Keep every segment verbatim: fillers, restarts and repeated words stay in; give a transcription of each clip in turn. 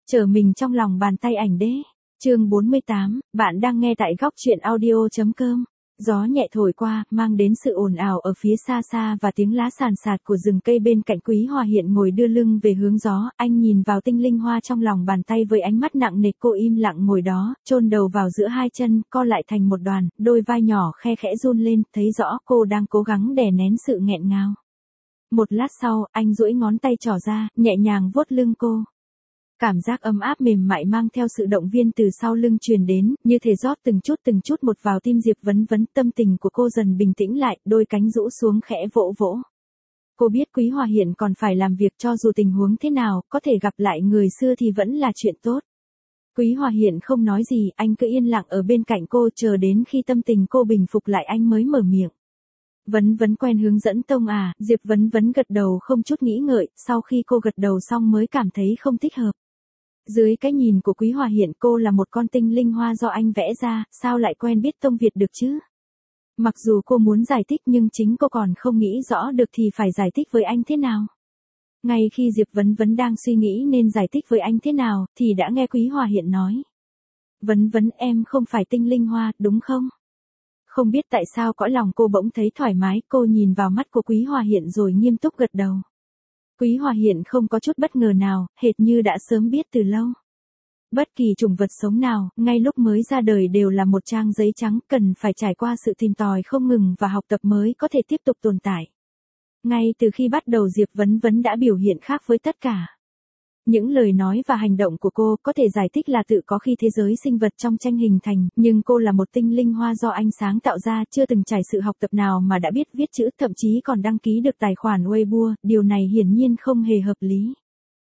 Trở mình trong lòng bàn tay ảnh đế. Chương bốn mươi tám, bạn đang nghe tại góc truyện audio.com. Gió nhẹ thổi qua, mang đến sự ồn ào ở phía xa xa và tiếng lá sàn sạt của rừng cây bên cạnh. Quý Hòa Hiện ngồi đưa lưng về hướng gió, anh nhìn vào tinh linh hoa trong lòng bàn tay với ánh mắt nặng nề. Cô im lặng ngồi đó, chôn đầu vào giữa hai chân, co lại thành một đoàn, đôi vai nhỏ khe khẽ run lên, thấy rõ cô đang cố gắng đè nén sự nghẹn ngào. Một lát sau, anh duỗi ngón tay trỏ ra, nhẹ nhàng vuốt lưng cô. Cảm giác ấm áp mềm mại mang theo sự động viên từ sau lưng truyền đến, như thể rót từng chút từng chút một vào tim Diệp Vấn Vấn. Tâm tình của cô dần bình tĩnh lại, đôi cánh rũ xuống khẽ vỗ vỗ. Cô biết Quý Hòa Hiện còn phải làm việc, cho dù tình huống thế nào, có thể gặp lại người xưa thì vẫn là chuyện tốt. Quý Hòa Hiện không nói gì, anh cứ yên lặng ở bên cạnh cô, chờ đến khi tâm tình cô bình phục lại anh mới mở miệng. Vấn Vấn quen hướng dẫn tông à? Diệp Vấn Vấn gật đầu không chút nghĩ ngợi, sau khi cô gật đầu xong mới cảm thấy không thích hợp. Dưới cái nhìn của Quý Hòa Hiện, cô là một con tinh linh hoa do anh vẽ ra, sao lại quen biết tông Việt được chứ? Mặc dù cô muốn giải thích nhưng chính cô còn không nghĩ rõ được thì phải giải thích với anh thế nào. Ngay khi Diệp Vấn Vấn đang suy nghĩ nên giải thích với anh thế nào, thì đã nghe Quý Hòa Hiện nói. Vấn Vấn, em không phải tinh linh hoa, đúng không? Không biết tại sao cõi lòng cô bỗng thấy thoải mái, cô nhìn vào mắt của Quý Hòa Hiện rồi nghiêm túc gật đầu. Quý Hòa Hiện không có chút bất ngờ nào, hệt như đã sớm biết từ lâu. Bất kỳ chủng vật sống nào, ngay lúc mới ra đời đều là một trang giấy trắng, cần phải trải qua sự tìm tòi không ngừng và học tập mới có thể tiếp tục tồn tại. Ngay từ khi bắt đầu Diệp Vấn Vấn đã biểu hiện khác với tất cả. Những lời nói và hành động của cô có thể giải thích là tự có khi thế giới sinh vật trong tranh hình thành, nhưng cô là một tinh linh hoa do anh sáng tạo ra, chưa từng trải sự học tập nào mà đã biết viết chữ, thậm chí còn đăng ký được tài khoản Weibo, điều này hiển nhiên không hề hợp lý.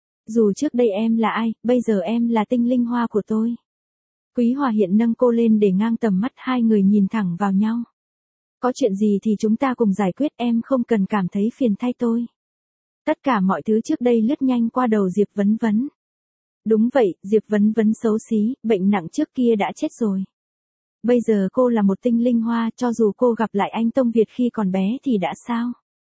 Dù trước đây em là ai, bây giờ em là tinh linh hoa của tôi. Quý Hòa Hiện nâng cô lên để ngang tầm mắt, hai người nhìn thẳng vào nhau. Có chuyện gì thì chúng ta cùng giải quyết, em không cần cảm thấy phiền thay tôi. Tất cả mọi thứ trước đây lướt nhanh qua đầu Diệp Vấn Vấn. Đúng vậy, Diệp Vấn Vấn xấu xí, bệnh nặng trước kia đã chết rồi. Bây giờ cô là một tinh linh hoa, cho dù cô gặp lại anh Tông Việt khi còn bé thì đã sao?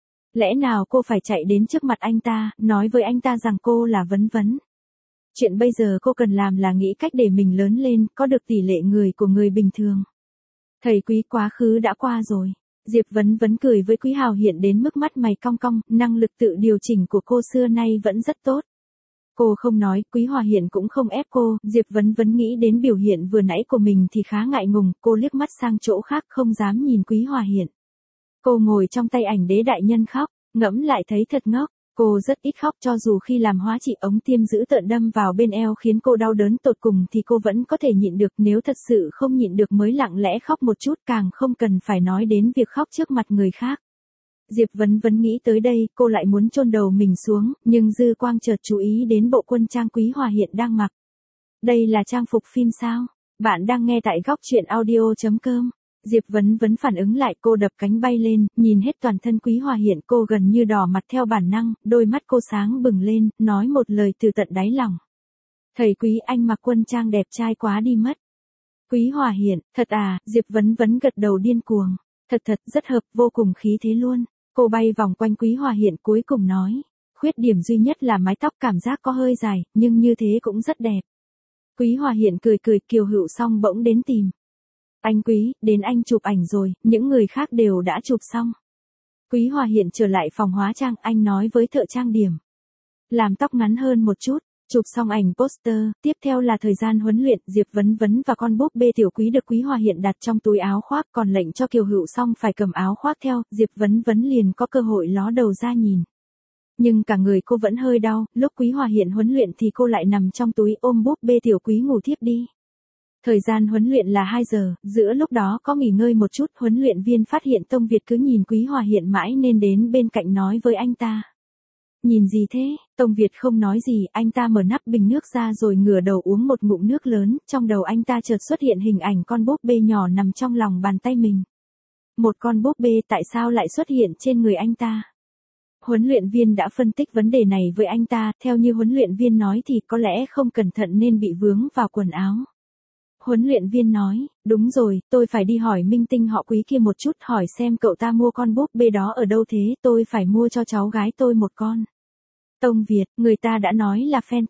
Lẽ nào cô phải chạy đến trước mặt anh ta, nói với anh ta rằng cô là Vấn Vấn? Chuyện bây giờ cô cần làm là nghĩ cách để mình lớn lên, có được tỷ lệ người của người bình thường. Thầy Quý, quá khứ đã qua rồi. Diệp Vấn Vấn cười với Quý Hào Hiện đến mức mắt mày cong cong, năng lực tự điều chỉnh của cô xưa nay vẫn rất tốt. Cô không nói, Quý Hòa Hiện cũng không ép cô, Diệp Vấn Vấn nghĩ đến biểu hiện vừa nãy của mình thì khá ngại ngùng, cô liếc mắt sang chỗ khác không dám nhìn Quý Hòa Hiện. Cô ngồi trong tay ảnh đế đại nhân khóc, ngẫm lại thấy thật ngốc. Cô rất ít khóc, cho dù khi làm hóa trị ống tiêm giữ tợn đâm vào bên eo khiến cô đau đớn tột cùng thì cô vẫn có thể nhịn được, nếu thật sự không nhịn được mới lặng lẽ khóc một chút, càng không cần phải nói đến việc khóc trước mặt người khác. Diệp Vấn Vấn nghĩ tới đây, cô lại muốn chôn đầu mình xuống, nhưng dư quang chợt chú ý đến bộ quân trang Quý Hòa Hiện đang mặc. Đây là trang phục phim sao? Bạn đang nghe tại góc truyện audio.com. Diệp Vấn Vấn phản ứng lại, cô đập cánh bay lên, nhìn hết toàn thân Quý Hòa Hiện, cô gần như đỏ mặt theo bản năng, đôi mắt cô sáng bừng lên, nói một lời từ tận đáy lòng. Thầy Quý, anh mặc quân trang đẹp trai quá đi mất. Quý Hòa Hiện, thật à? Diệp Vấn Vấn gật đầu điên cuồng. Thật thật, rất hợp, vô cùng khí thế luôn. Cô bay vòng quanh Quý Hòa Hiện cuối cùng nói. Khuyết điểm duy nhất là mái tóc cảm giác có hơi dài, nhưng như thế cũng rất đẹp. Quý Hòa Hiện cười cười, Kiều Hữu Song bỗng đến tìm. Anh Quý, đến anh chụp ảnh rồi, những người khác đều đã chụp xong. Quý Hòa Hiện trở lại phòng hóa trang, anh nói với thợ trang điểm. Làm tóc ngắn hơn một chút, chụp xong ảnh poster, tiếp theo là thời gian huấn luyện. Diệp Vấn Vấn và con búp bê Tiểu Quý được Quý Hòa Hiện đặt trong túi áo khoác, còn lệnh cho Kiều Hữu Song phải cầm áo khoác theo, Diệp Vấn Vấn liền có cơ hội ló đầu ra nhìn. Nhưng cả người cô vẫn hơi đau, lúc Quý Hòa Hiện huấn luyện thì cô lại nằm trong túi ôm búp bê Tiểu Quý ngủ thiếp đi. Thời gian huấn luyện là hai giờ, giữa lúc đó có nghỉ ngơi một chút, huấn luyện viên phát hiện Tông Việt cứ nhìn Quý Hòa Hiện mãi nên đến bên cạnh nói với anh ta. Nhìn gì thế? Tông Việt không nói gì, anh ta mở nắp bình nước ra rồi ngửa đầu uống một ngụm nước lớn, trong đầu anh ta chợt xuất hiện hình ảnh con búp bê nhỏ nằm trong lòng bàn tay mình. Một con búp bê tại sao lại xuất hiện trên người anh ta? Huấn luyện viên đã phân tích vấn đề này với anh ta, theo như huấn luyện viên nói thì có lẽ không cẩn thận nên bị vướng vào quần áo. Huấn luyện viên nói, đúng rồi, tôi phải đi hỏi minh tinh họ Quý kia một chút, hỏi xem cậu ta mua con búp bê đó ở đâu thế, tôi phải mua cho cháu gái tôi một con. Tông Việt, người ta đã nói là fan tặng.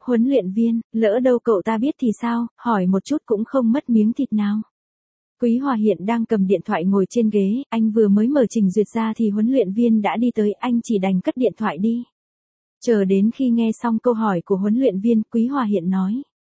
Huấn luyện viên, lỡ đâu cậu ta biết thì sao, hỏi một chút cũng không mất miếng thịt nào. Quý Hòa Hiện đang cầm điện thoại ngồi trên ghế, anh vừa mới mở trình duyệt ra thì huấn luyện viên đã đi tới, anh chỉ đành cất điện thoại đi. Chờ đến khi nghe xong câu hỏi của huấn luyện viên, Quý Hòa Hiện nói.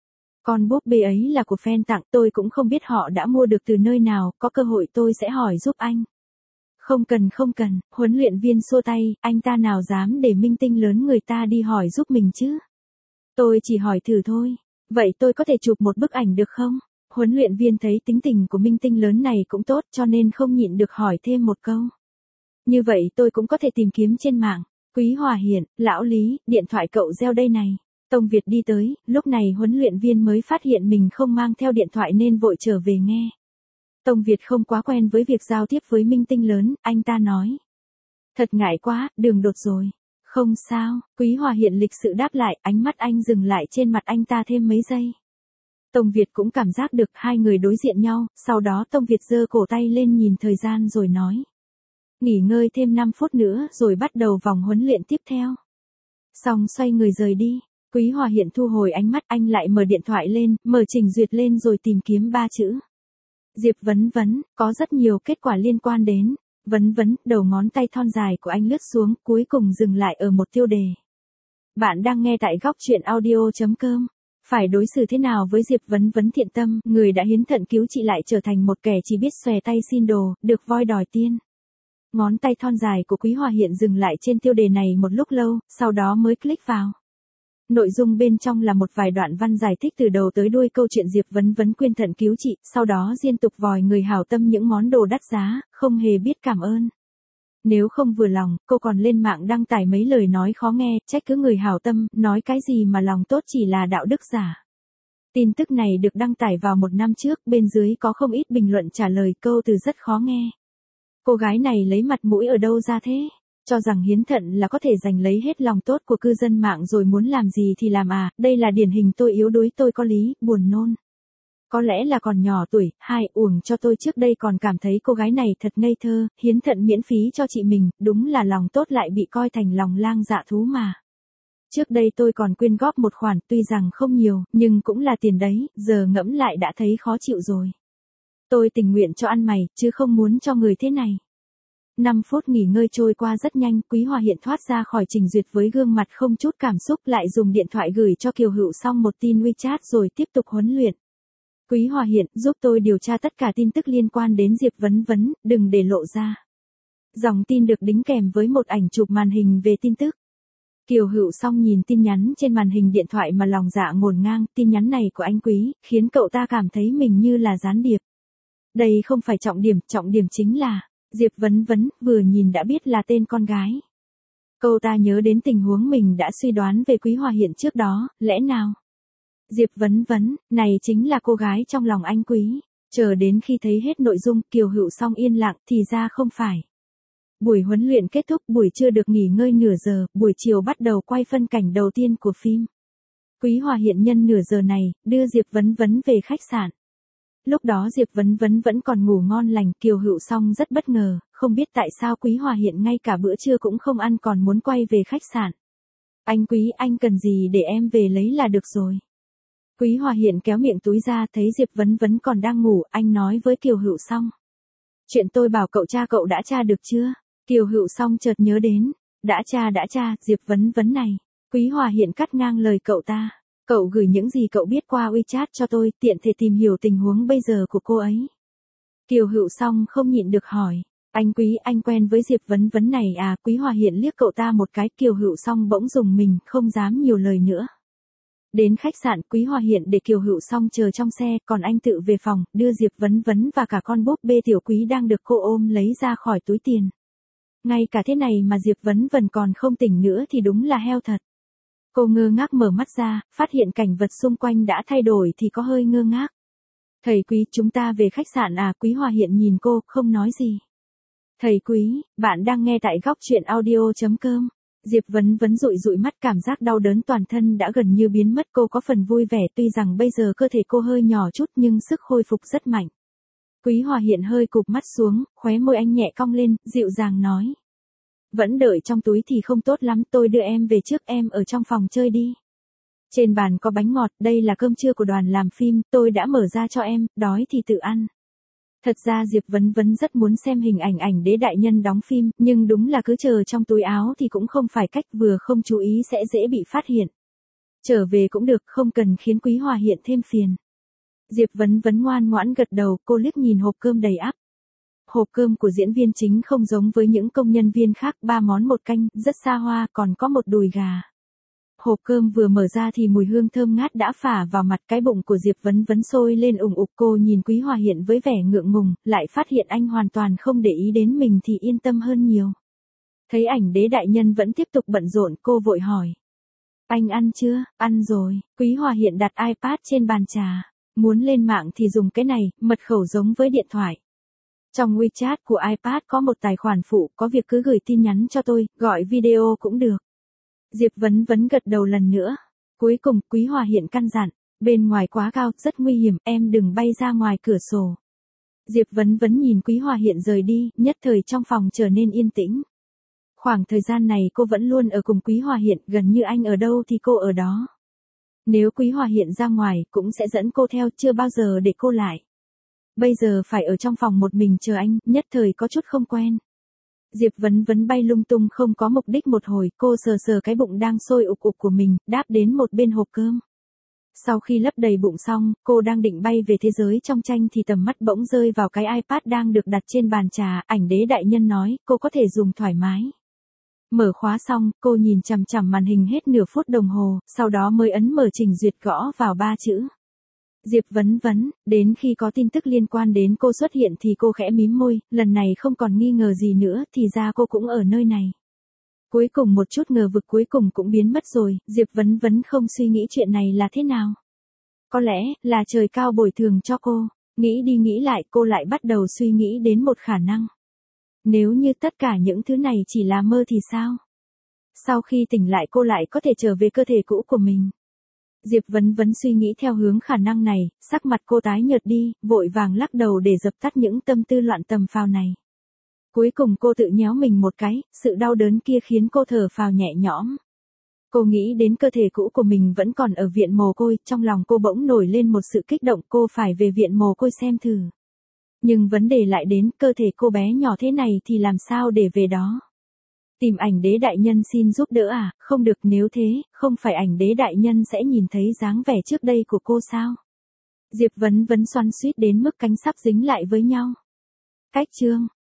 Con búp bê ấy là của fan tặng, tôi cũng không biết họ đã mua được từ nơi nào, có cơ hội tôi sẽ hỏi giúp anh. Không cần không cần, huấn luyện viên xua tay, anh ta nào dám để minh tinh lớn người ta đi hỏi giúp mình chứ. Tôi chỉ hỏi thử thôi, vậy tôi có thể chụp một bức ảnh được không? Huấn luyện viên thấy tính tình của minh tinh lớn này cũng tốt cho nên không nhịn được hỏi thêm một câu. Như vậy tôi cũng có thể tìm kiếm trên mạng. Quý Hòa Hiện, lão Lý, điện thoại cậu reo đây này. Tông Việt đi tới, lúc này huấn luyện viên mới phát hiện mình không mang theo điện thoại nên vội trở về nghe. Tông Việt không quá quen với việc giao tiếp với minh tinh lớn, anh ta nói. Thật ngại quá, đường đột rồi. Không sao, Quý Hòa Hiện lịch sự đáp lại, ánh mắt anh dừng lại trên mặt anh ta thêm mấy giây. Tông Việt cũng cảm giác được hai người đối diện nhau, sau đó Tông Việt giơ cổ tay lên nhìn thời gian rồi nói. Nghỉ ngơi thêm năm phút nữa rồi bắt đầu vòng huấn luyện tiếp theo. Xong xoay người rời đi, Quý Hòa Hiện thu hồi ánh mắt, anh lại mở điện thoại lên, mở trình duyệt lên rồi tìm kiếm ba chữ. Diệp Vấn Vấn, có rất nhiều kết quả liên quan đến. Vấn Vấn, đầu ngón tay thon dài của anh lướt xuống, cuối cùng dừng lại ở một tiêu đề. Bạn đang nghe tại góc truyện audio chấm com. Phải đối xử thế nào với Diệp Vấn Vấn thiện tâm, người đã hiến thận cứu chị lại trở thành một kẻ chỉ biết xòe tay xin đồ, được voi đòi tiên. Ngón tay thon dài của Quý Hòa Hiện dừng lại trên tiêu đề này một lúc lâu, sau đó mới click vào. Nội dung bên trong là một vài đoạn văn giải thích từ đầu tới đuôi câu chuyện Diệp Vấn Vấn quyên thận cứu chị, sau đó liên tục vòi người hảo tâm những món đồ đắt giá, không hề biết cảm ơn. Nếu không vừa lòng, cô còn lên mạng đăng tải mấy lời nói khó nghe, trách cứ người hảo tâm, nói cái gì mà lòng tốt chỉ là đạo đức giả. Tin tức này được đăng tải vào một năm trước, bên dưới có không ít bình luận trả lời câu từ rất khó nghe. Cô gái này lấy mặt mũi ở đâu ra thế? Cho rằng hiến thận là có thể giành lấy hết lòng tốt của cư dân mạng rồi muốn làm gì thì làm à, đây là điển hình tôi yếu đuối tôi có lý, buồn nôn. Có lẽ là còn nhỏ tuổi, hai, uổng cho tôi trước đây còn cảm thấy cô gái này thật ngây thơ, hiến thận miễn phí cho chị mình, đúng là lòng tốt lại bị coi thành lòng lang dạ thú mà. Trước đây tôi còn quyên góp một khoản, tuy rằng không nhiều, nhưng cũng là tiền đấy, giờ ngẫm lại đã thấy khó chịu rồi. Tôi tình nguyện cho ăn mày, chứ không muốn cho người thế này. năm phút nghỉ ngơi trôi qua rất nhanh, Quý Hòa Hiện thoát ra khỏi trình duyệt với gương mặt không chút cảm xúc, lại dùng điện thoại gửi cho Kiều Hựu xong một tin WeChat rồi tiếp tục huấn luyện. Quý Hòa Hiện, giúp tôi điều tra tất cả tin tức liên quan đến Diệp Vấn Vấn, đừng để lộ ra. Dòng tin được đính kèm với một ảnh chụp màn hình về tin tức. Kiều Hựu Song nhìn tin nhắn trên màn hình điện thoại mà lòng dạ ngổn ngang, tin nhắn này của anh Quý, khiến cậu ta cảm thấy mình như là gián điệp. Đây không phải trọng điểm, trọng điểm chính là, Diệp Vấn Vấn, vừa nhìn đã biết là tên con gái. Cậu ta nhớ đến tình huống mình đã suy đoán về Quý Hòa Hiện trước đó, lẽ nào? Diệp Vấn Vấn, này chính là cô gái trong lòng anh Quý. Chờ đến khi thấy hết nội dung, Kiều Hựu Song yên lặng, thì ra không phải. Buổi huấn luyện kết thúc, buổi trưa được nghỉ ngơi nửa giờ, buổi chiều bắt đầu quay phân cảnh đầu tiên của phim. Quý Hòa Hiện nhân nửa giờ này, đưa Diệp Vấn Vấn về khách sạn. Lúc đó Diệp Vấn Vấn vẫn còn ngủ ngon lành, Kiều Hựu Song rất bất ngờ, không biết tại sao Quý Hòa Hiện ngay cả bữa trưa cũng không ăn còn muốn quay về khách sạn. Anh Quý, anh cần gì để em về lấy là được rồi. Quý Hòa Hiện kéo miệng túi ra thấy Diệp Vấn Vấn còn đang ngủ, anh nói với Kiều Hựu Song. Chuyện tôi bảo cậu tra cậu đã tra được chưa? Kiều Hựu Song chợt nhớ đến. Đã tra đã tra, Diệp Vấn Vấn này. Quý Hòa Hiện cắt ngang lời cậu ta. Cậu gửi những gì cậu biết qua WeChat cho tôi, tiện thể tìm hiểu tình huống bây giờ của cô ấy. Kiều Hựu Song không nhịn được hỏi. Anh Quý, anh quen với Diệp Vấn Vấn này à? Quý Hòa Hiện liếc cậu ta một cái, Kiều Hựu Song bỗng dùng mình, không dám nhiều lời nữa. Đến khách sạn, Quý Hòa Hiện để Kiều Hựu Song chờ trong xe, còn anh tự về phòng, đưa Diệp Vấn Vấn và cả con búp bê Tiểu Quý đang được cô ôm lấy ra khỏi túi tiền. Ngay cả thế này mà Diệp Vấn Vấn còn không tỉnh nữa thì đúng là heo thật. Cô ngơ ngác mở mắt ra, phát hiện cảnh vật xung quanh đã thay đổi thì có hơi ngơ ngác. Thầy Quý, chúng ta về khách sạn à? Quý Hòa Hiện nhìn cô, không nói gì. Thầy Quý, bạn đang nghe tại góc truyện audio chấm com. Diệp Vấn Vấn dụi dụi mắt, cảm giác đau đớn toàn thân đã gần như biến mất, cô có phần vui vẻ, tuy rằng bây giờ cơ thể cô hơi nhỏ chút nhưng sức hồi phục rất mạnh. Quý Hòa Hiện hơi cụp mắt xuống, khóe môi anh nhẹ cong lên, dịu dàng nói. Vẫn đợi trong túi thì không tốt lắm, tôi đưa em về trước, em ở trong phòng chơi đi. Trên bàn có bánh ngọt, đây là cơm trưa của đoàn làm phim, tôi đã mở ra cho em, đói thì tự ăn. Thật ra Diệp Vấn Vấn rất muốn xem hình ảnh ảnh đế đại nhân đóng phim, nhưng đúng là cứ chờ trong túi áo thì cũng không phải cách, vừa không chú ý sẽ dễ bị phát hiện. Trở về cũng được, không cần khiến Quý Hòa Hiện thêm phiền. Diệp Vấn Vấn ngoan ngoãn gật đầu, cô liếc nhìn hộp cơm đầy ắp. Hộp cơm của diễn viên chính không giống với những công nhân viên khác, ba món một canh, rất xa hoa, còn có một đùi gà. Hộp cơm vừa mở ra thì mùi hương thơm ngát đã phả vào mặt, cái bụng của Diệp Vấn Vấn sôi lên ủng ục. Cô nhìn Quý Hòa Hiện với vẻ ngượng ngùng, lại phát hiện anh hoàn toàn không để ý đến mình thì yên tâm hơn nhiều. Thấy ảnh đế đại nhân vẫn tiếp tục bận rộn, cô vội hỏi. Anh ăn chưa? Ăn rồi. Quý Hòa Hiện đặt iPad trên bàn trà. Muốn lên mạng thì dùng cái này, mật khẩu giống với điện thoại. Trong WeChat của iPad có một tài khoản phụ, có việc cứ gửi tin nhắn cho tôi, gọi video cũng được. Diệp Vấn Vấn gật đầu lần nữa. Cuối cùng, Quý Hòa Hiện căn dặn, bên ngoài quá cao, rất nguy hiểm, em đừng bay ra ngoài cửa sổ. Diệp Vấn Vấn nhìn Quý Hòa Hiện rời đi, nhất thời trong phòng trở nên yên tĩnh. Khoảng thời gian này cô vẫn luôn ở cùng Quý Hòa Hiện, gần như anh ở đâu thì cô ở đó. Nếu Quý Hòa Hiện ra ngoài, cũng sẽ dẫn cô theo, chưa bao giờ để cô lại. Bây giờ phải ở trong phòng một mình chờ anh, nhất thời có chút không quen. Diệp Vấn Vấn bay lung tung không có mục đích một hồi, cô sờ sờ cái bụng đang sôi ục ục của mình, đáp đến một bên hộp cơm. Sau khi lấp đầy bụng xong, cô đang định bay về thế giới trong tranh thì tầm mắt bỗng rơi vào cái iPad đang được đặt trên bàn trà, ảnh đế đại nhân nói, cô có thể dùng thoải mái. Mở khóa xong, cô nhìn chằm chằm màn hình hết nửa phút đồng hồ, sau đó mới ấn mở trình duyệt gõ vào ba chữ. Diệp Vấn Vấn, đến khi có tin tức liên quan đến cô xuất hiện thì cô khẽ mím môi, lần này không còn nghi ngờ gì nữa, thì ra cô cũng ở nơi này. Cuối cùng một chút ngờ vực cuối cùng cũng biến mất rồi, Diệp Vấn Vấn không suy nghĩ chuyện này là thế nào. Có lẽ, là trời cao bồi thường cho cô, nghĩ đi nghĩ lại cô lại bắt đầu suy nghĩ đến một khả năng. Nếu như tất cả những thứ này chỉ là mơ thì sao? Sau khi tỉnh lại cô lại có thể trở về cơ thể cũ của mình. Diệp Vấn Vấn suy nghĩ theo hướng khả năng này, sắc mặt cô tái nhợt đi, vội vàng lắc đầu để dập tắt những tâm tư loạn tầm phào này. Cuối cùng cô tự nhéo mình một cái, sự đau đớn kia khiến cô thở phào nhẹ nhõm. Cô nghĩ đến cơ thể cũ của mình vẫn còn ở viện mồ côi, trong lòng cô bỗng nổi lên một sự kích động, cô phải về viện mồ côi xem thử. Nhưng vấn đề lại đến, cơ thể cô bé nhỏ thế này thì làm sao để về đó? Tìm ảnh đế đại nhân xin giúp đỡ à? Không được, nếu thế, không phải ảnh đế đại nhân sẽ nhìn thấy dáng vẻ trước đây của cô sao? Diệp Vấn Vấn xoắn xuýt đến mức cánh sắp dính lại với nhau. Cách chương